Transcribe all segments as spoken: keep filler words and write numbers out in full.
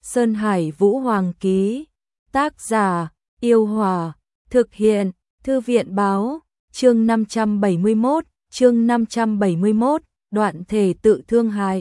Sơn Hải Vũ Hoàng ký. Tác giả, Yêu Hòa. Thực hiện, Thư viện báo. Chương năm trăm bảy mươi mốt, chương năm trăm bảy mươi mốt, đoạn thể tự thương hại.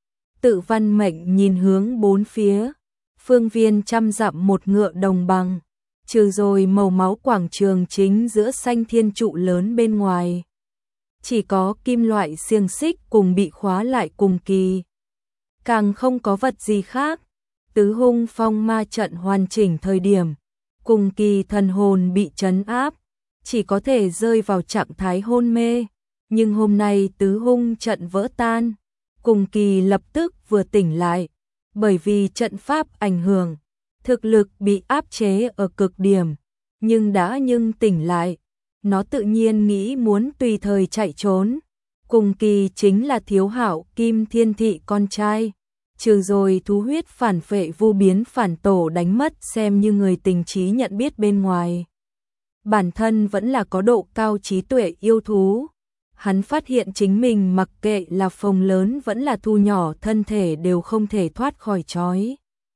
Tự Văn Mệnh nhìn hướng bốn phía, phương viên trăm dặm một ngựa đồng bằng, trừ rồi màu máu quảng trường chính giữa xanh thiên trụ lớn bên ngoài. Chỉ có kim loại xiềng xích cùng bị khóa lại cùng kỳ. Càng không có vật gì khác. Tứ hung phong ma trận hoàn chỉnh thời điểm, cùng kỳ thần hồn bị trấn áp, chỉ có thể rơi vào trạng thái hôn mê. Nhưng hôm nay tứ hung trận vỡ tan, cùng kỳ lập tức vừa tỉnh lại, bởi vì trận pháp ảnh hưởng, thực lực bị áp chế ở cực điểm, nhưng đã nhưng tỉnh lại, nó tự nhiên nghĩ muốn tùy thời chạy trốn. Cùng kỳ chính là Thiếu Hạo Kim Thiên Thị con trai, trừ rồi thú huyết phản phệ vu biến phản tổ đánh mất xem như người tình trí nhận biết bên ngoài. Bản thân vẫn là có độ cao trí tuệ yêu thú. Hắn phát hiện chính mình mặc kệ là phồng lớn vẫn là thu nhỏ thân thể đều không thể thoát khỏi trói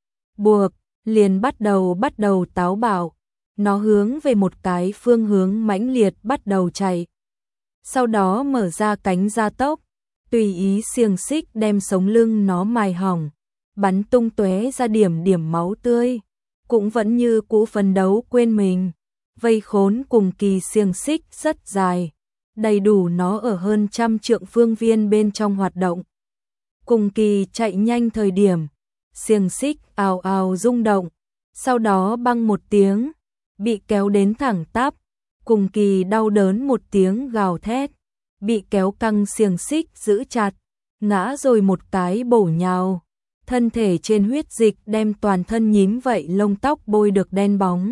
buộc, liền bắt đầu bắt đầu táo bạo. Nó hướng về một cái phương hướng mãnh liệt bắt đầu chạy. Sau đó mở ra cánh gia tốc, tùy ý xiềng xích đem sống lưng nó mài hỏng, bắn tung tóe ra điểm điểm máu tươi, cũng vẫn như cũ phấn đấu quên mình. Vây khốn cùng kỳ xiềng xích rất dài, đầy đủ nó ở hơn trăm trượng phương viên bên trong hoạt động. Cùng kỳ chạy nhanh thời điểm, xiềng xích ào ào rung động, sau đó băng một tiếng, bị kéo đến thẳng tắp. Cùng kỳ đau đớn một tiếng gào thét, bị kéo căng xiềng xích giữ chặt, ngã rồi một cái bổ nhào, thân thể trên huyết dịch đem toàn thân nhím vậy lông tóc bôi được đen bóng.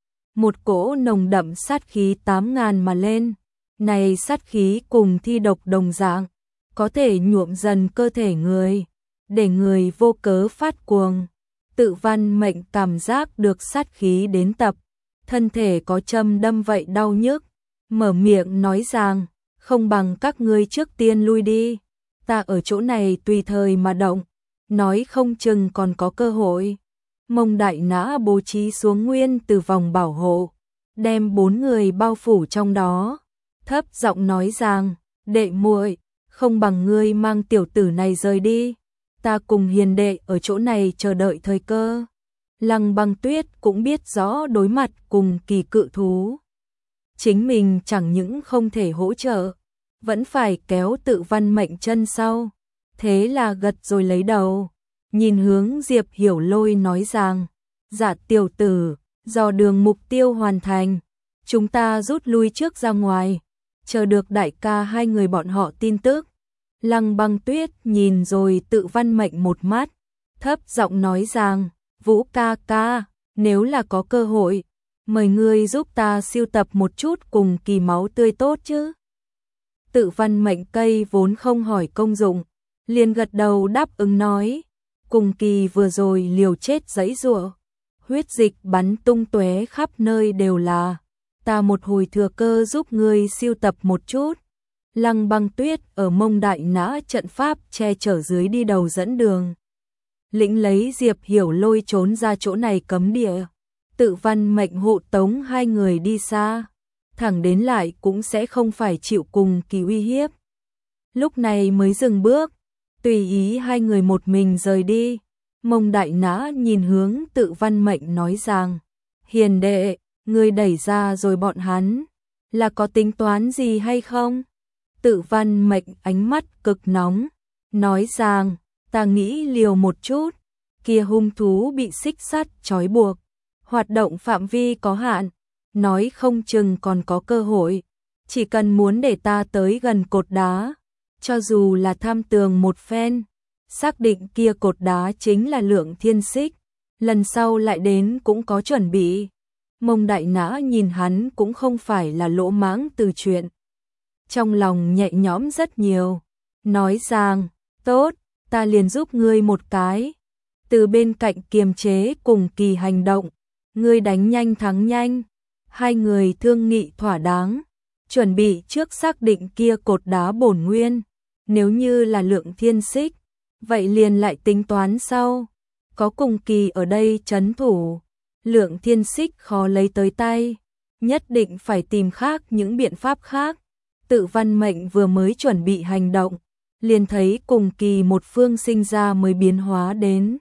Một cỗ nồng đậm sát khí tám ngàn mà lên, này sát khí cùng thi độc đồng dạng, có thể nhuộm dần cơ thể người, để người vô cớ phát cuồng. Tự Văn Mệnh cảm giác được sát khí đến tập, thân thể có châm đâm vậy đau nhức, mở miệng nói rằng, không bằng các ngươi trước tiên lui đi, ta ở chỗ này tùy thời mà động, nói không chừng còn có cơ hội. Mông Đại Nã bố trí xuống nguyên từ vòng bảo hộ, đem bốn người bao phủ trong đó, thấp giọng nói rằng, đệ muội, không bằng ngươi mang tiểu tử này rời đi, ta cùng hiền đệ ở chỗ này chờ đợi thời cơ. Lăng Băng Tuyết cũng biết rõ đối mặt cùng kỳ cự thú, chính mình chẳng những không thể hỗ trợ, vẫn phải kéo Tự Văn Mệnh chân sau, thế là gật rồi lấy đầu, nhìn hướng Diệp Hiểu Lôi nói rằng, dạ tiểu tử, dò đường mục tiêu hoàn thành, chúng ta rút lui trước ra ngoài, chờ được đại ca hai người bọn họ tin tức. Lăng Băng Tuyết nhìn rồi Tự Văn Mệnh một mắt, thấp giọng nói rằng, Vũ ca ca, nếu là có cơ hội, mời ngươi giúp ta siêu tập một chút cùng kỳ máu tươi tốt chứ. Tự Văn Mệnh cây vốn không hỏi công dụng, liền gật đầu đáp ứng nói, cùng kỳ vừa rồi liều chết giãy giụa, huyết dịch bắn tung tóe khắp nơi đều là, ta một hồi thừa cơ giúp ngươi siêu tập một chút. Lăng Băng Tuyết ở Mông Đại Nã trận pháp che chở dưới đi đầu dẫn đường, lĩnh lấy Diệp Hiểu Lôi trốn ra chỗ này cấm địa. Tự Văn Mệnh hộ tống hai người đi xa, thẳng đến lại cũng sẽ không phải chịu cùng kỳ uy hiếp. Lúc này mới dừng bước, tùy ý hai người một mình rời đi. Mông Đại Nã nhìn hướng Tự Văn Mệnh nói rằng, hiền đệ, ngươi đẩy ra rồi bọn hắn, là có tính toán gì hay không? Tự Văn Mệnh ánh mắt cực nóng, nói rằng, ta nghĩ liều một chút, kia hung thú bị xích sắt trói buộc, hoạt động phạm vi có hạn, nói không chừng còn có cơ hội, chỉ cần muốn để ta tới gần cột đá, cho dù là tham tường một phen, xác định kia cột đá chính là Lượng Thiên Xích, lần sau lại đến cũng có chuẩn bị. Mông Đại Nã nhìn hắn cũng không phải là lỗ mãng từ chuyện, trong lòng nhẹ nhõm rất nhiều, nói rằng, tốt, ta liền giúp ngươi một cái, từ bên cạnh kiềm chế cùng kỳ hành động, ngươi đánh nhanh thắng nhanh. Hai người thương nghị thỏa đáng, chuẩn bị trước xác định kia cột đá bổn nguyên, nếu như là Lượng Thiên Xích, vậy liền lại tính toán sau, có cùng kỳ ở đây trấn thủ, Lượng Thiên Xích khó lấy tới tay, nhất định phải tìm khác những biện pháp khác. Tự Văn Mệnh vừa mới chuẩn bị hành động, liền thấy cùng kỳ một phương sinh ra mới biến hóa đến.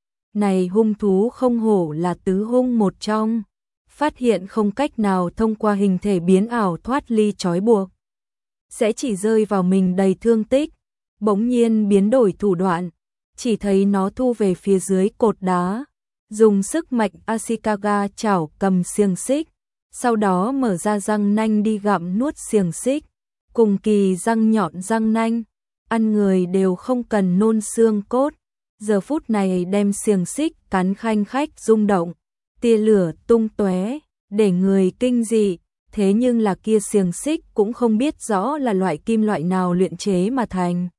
Này hung thú không hổ là tứ hung một trong, phát hiện không cách nào thông qua hình thể biến ảo thoát ly trói buộc, sẽ chỉ rơi vào mình đầy thương tích, bỗng nhiên biến đổi thủ đoạn, chỉ thấy nó thu về phía dưới cột đá, dùng sức mạnh Ashikaga chảo cầm xiềng xích, sau đó mở ra răng nanh đi gặm nuốt xiềng xích, cùng kỳ răng nhọn răng nanh, ăn người đều không cần nôn xương cốt, giờ phút này đem xiềng xích cắn khanh khách rung động, tia lửa tung tóe, để người kinh dị, thế nhưng là kia xiềng xích cũng không biết rõ là loại kim loại nào luyện chế mà thành.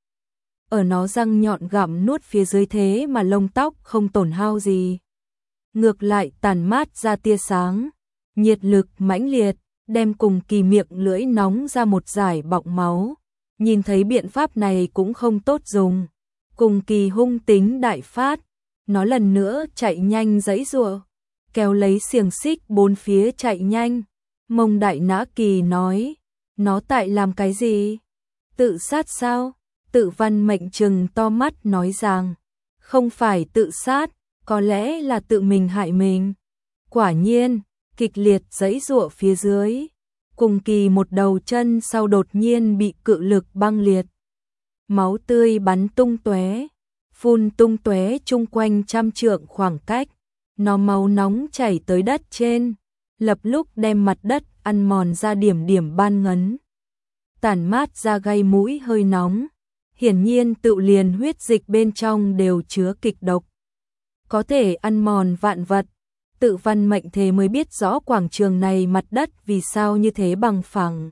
Ở nó răng nhọn gặm nuốt phía dưới thế mà lông tóc không tổn hao gì. Ngược lại tàn mát ra tia sáng, nhiệt lực mãnh liệt, đem cùng kỳ miệng lưỡi nóng ra một dải bọng máu. Nhìn thấy biện pháp này cũng không tốt dùng. Cùng kỳ hung tính đại phát, nó lần nữa chạy nhanh giãy giụa, kéo lấy xiềng xích bốn phía chạy nhanh. Mông Đại Nã Kỳ nói, nó tại làm cái gì? Tự sát sao? Tự Văn Mệnh trừng to mắt nói rằng, không phải tự sát, có lẽ là tự mình hại mình. Quả nhiên, kịch liệt giãy giụa phía dưới, cùng kỳ một đầu chân sau đột nhiên bị cự lực băng liệt. Máu tươi bắn tung tóe, phun tung tóe chung quanh trăm trượng khoảng cách, nó máu nóng chảy tới đất trên, lập lúc đem mặt đất ăn mòn ra điểm điểm ban ngấn. Tản mát ra gây mũi hơi nóng, hiển nhiên tự liền huyết dịch bên trong đều chứa kịch độc. Có thể ăn mòn vạn vật, Tự Văn Mệnh thế mới biết rõ quảng trường này mặt đất vì sao như thế bằng phẳng.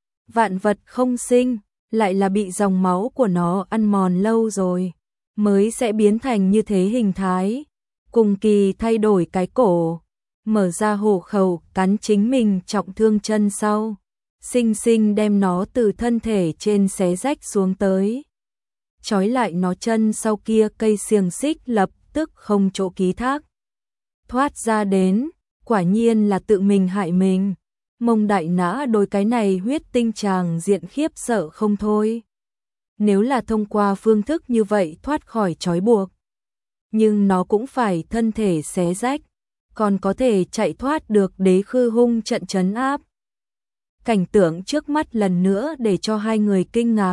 Vạn vật không sinh, lại là bị dòng máu của nó ăn mòn lâu rồi, mới sẽ biến thành như thế hình thái. Cùng kỳ thay đổi cái cổ, mở ra hổ khẩu cắn chính mình trọng thương chân sau, sinh sinh đem nó từ thân thể trên xé rách xuống tới. Trói lại nó chân sau kia cây xiềng xích lập tức không chỗ ký thác. Thoát ra đến, quả nhiên là tự mình hại mình. Mông Đại Nã đôi cái này huyết tinh tràng diện khiếp sợ không thôi. Nếu là thông qua phương thức như vậy thoát khỏi trói buộc, nhưng nó cũng phải thân thể xé rách, còn có thể chạy thoát được đế khư hung trận trấn áp. Cảnh tượng trước mắt lần nữa để cho hai người kinh ngạc.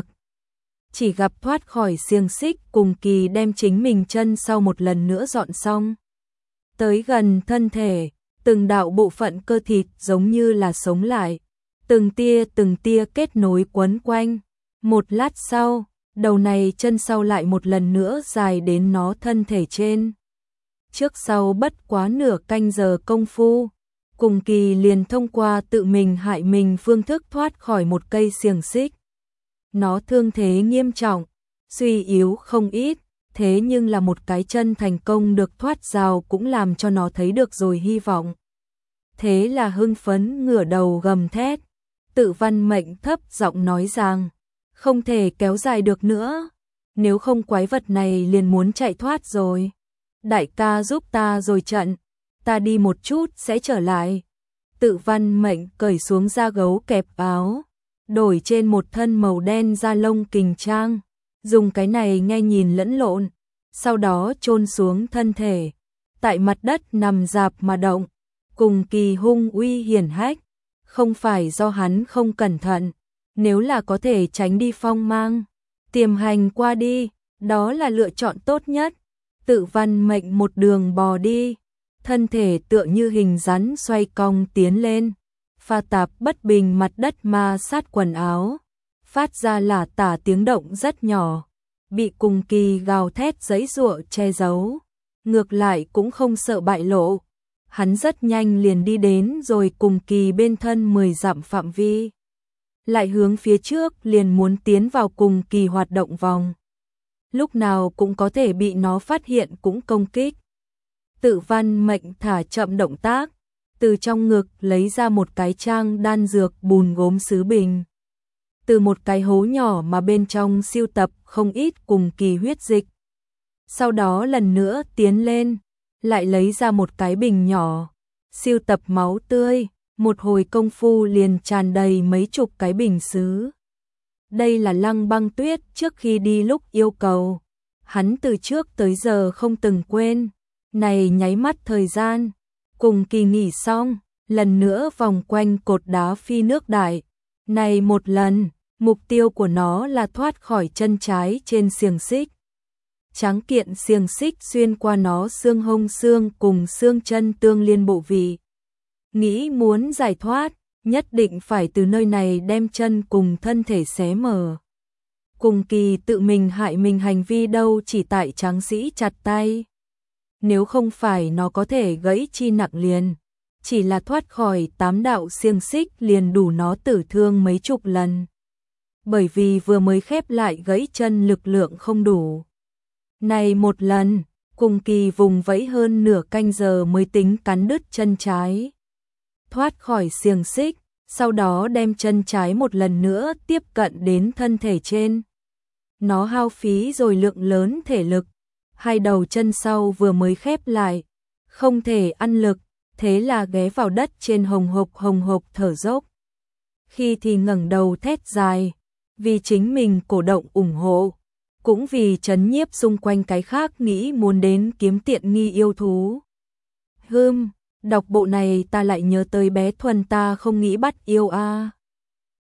Chỉ gặp thoát khỏi xiềng xích cùng kỳ đem chính mình chân sau một lần nữa dọn xong. Tới gần thân thể, từng đạo bộ phận cơ thịt giống như là sống lại, từng tia từng tia kết nối quấn quanh. Một lát sau, đầu này chân sau lại một lần nữa dài đến nó thân thể trên. Trước sau bất quá nửa canh giờ công phu, cùng kỳ liền thông qua tự mình hại mình phương thức thoát khỏi một cây xiềng xích. Nó thương thế nghiêm trọng, suy yếu không ít, thế nhưng là một cái chân thành công được thoát rào cũng làm cho nó thấy được rồi hy vọng. Thế là hưng phấn ngửa đầu gầm thét, Tự Văn Mệnh thấp giọng nói rằng, không thể kéo dài được nữa, nếu không quái vật này liền muốn chạy thoát rồi. Đại ca giúp ta rồi trận, ta đi một chút sẽ trở lại. Tự Văn Mệnh cởi xuống da gấu kẹp áo, đổi trên một thân màu đen da lông kình trang, dùng cái này nghe nhìn lẫn lộn, sau đó chôn xuống thân thể, tại mặt đất nằm rạp mà động, cùng kỳ hung uy hiển hách, không phải do hắn không cẩn thận, nếu là có thể tránh đi phong mang, tiềm hành qua đi, đó là lựa chọn tốt nhất. Tự Văn Mệnh một đường bò đi, thân thể tựa như hình rắn xoay cong tiến lên, pha tạp bất bình mặt đất ma sát quần áo, phát ra lả tả tiếng động rất nhỏ, bị cùng kỳ gào thét giãy giụa che giấu, ngược lại cũng không sợ bại lộ. Hắn rất nhanh liền đi đến rồi cùng kỳ bên thân mười dặm phạm vi, lại hướng phía trước liền muốn tiến vào cùng kỳ hoạt động vòng. Lúc nào cũng có thể bị nó phát hiện cũng công kích. Tự Văn Mệnh thả chậm động tác, từ trong ngực lấy ra một cái trang đan dược bùn gốm sứ bình. Từ một cái hố nhỏ mà bên trong siêu tập không ít cùng kỳ huyết dịch. sau đó lần nữa tiến lên, lại lấy ra một cái bình nhỏ, siêu tập máu tươi, một hồi công phu liền tràn đầy mấy chục cái bình sứ. Đây là Lăng Băng Tuyết trước khi đi lúc yêu cầu, hắn từ trước tới giờ không từng quên, này nháy mắt thời gian, cùng kỳ nghỉ xong, lần nữa vòng quanh cột đá phi nước đại, này một lần, mục tiêu của nó là thoát khỏi chân trái trên xiềng xích. Tráng kiện xiềng xích xuyên qua nó xương hông xương cùng xương chân tương liên bộ vị. Nghĩ muốn giải thoát, nhất định phải từ nơi này đem chân cùng thân thể xé mở. Cùng kỳ tự mình hại mình hành vi đâu chỉ tại tráng sĩ chặt tay. Nếu không phải nó có thể gãy chi nặng liền, chỉ là thoát khỏi tám đạo xiềng xích liền đủ nó tử thương mấy chục lần. Bởi vì vừa mới khép lại gãy chân lực lượng không đủ. Này một lần, cùng kỳ vùng vẫy hơn nửa canh giờ mới tính cắn đứt chân trái. Thoát khỏi xiềng xích, sau đó đem chân trái một lần nữa tiếp cận đến thân thể trên. Nó hao phí rồi lượng lớn thể lực, hai đầu chân sau vừa mới khép lại, không thể ăn lực, thế là ghé vào đất trên hồng hộc hồng hộc thở dốc. Khi thì ngẩng đầu thét dài, vì chính mình cổ động ủng hộ, cũng vì trấn nhiếp xung quanh cái khác nghĩ muốn đến kiếm tiện nghi yêu thú. Hưm, đọc bộ này ta lại nhớ tới bé Thuần ta không nghĩ bắt yêu a. À.